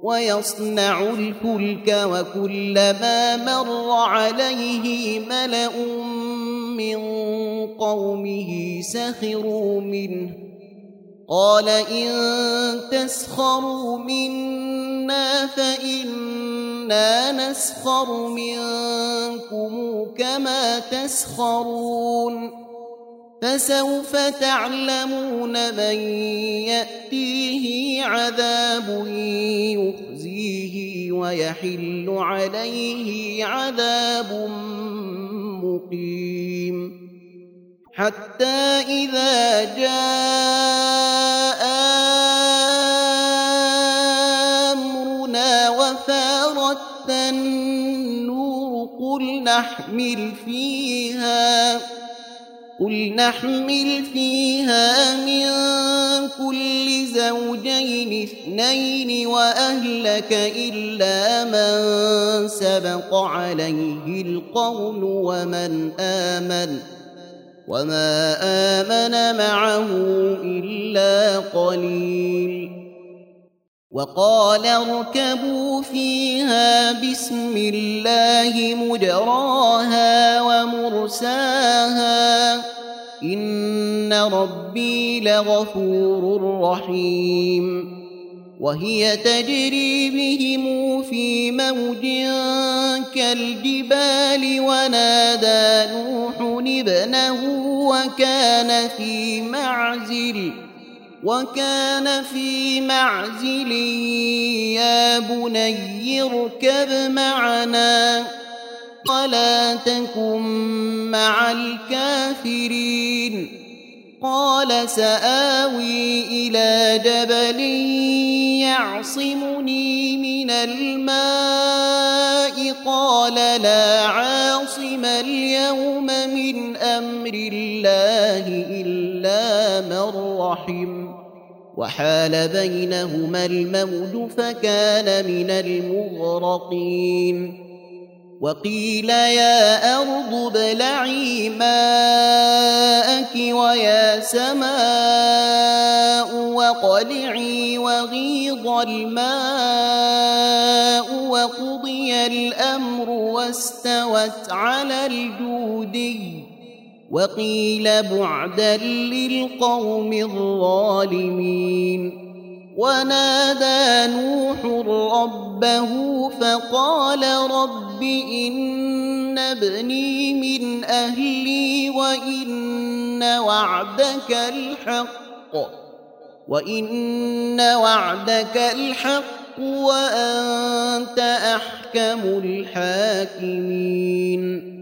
ويصنع الفلك وكلما مر عليه ملأ من قومه سخروا منه قال إن تسخروا منا فإنا نسخر منكم كما تسخرون فسوف تعلمون من يأتيه عذاب يخزيه ويحل عليه عذاب مقيم حتى إذا جاء أمرنا وفارت النور قل نحمل فيها من كل زوجين اثنين وأهلك إلا من سبق عليه القول وما آمن معه إلا قليل وقال اركبوا فيها بسم الله مجراها ومرساها إن ربي لغفور رحيم وهي تجري بهم في موج كالجبال ونادى نوح ابنه وكان في معزل يا بني اركب معنا ولا تكن مع الكافرين قال سآوي إلى جبل يعصمني من الماء قال لا عاصم اليوم من أمر الله إلا من رحم وحال بينهما الموج فكان من المغرقين وقيل يا أرض ابلعي ماءك ويا سماء واقلعي وغيض الماء وقضي الأمر واستوت على الجودي وقيل بعدا للقوم الظالمين ونادى نوح ربه فقال رب إن ابني من أهلي وإن وعدك الحق وأنت أحكم الحاكمين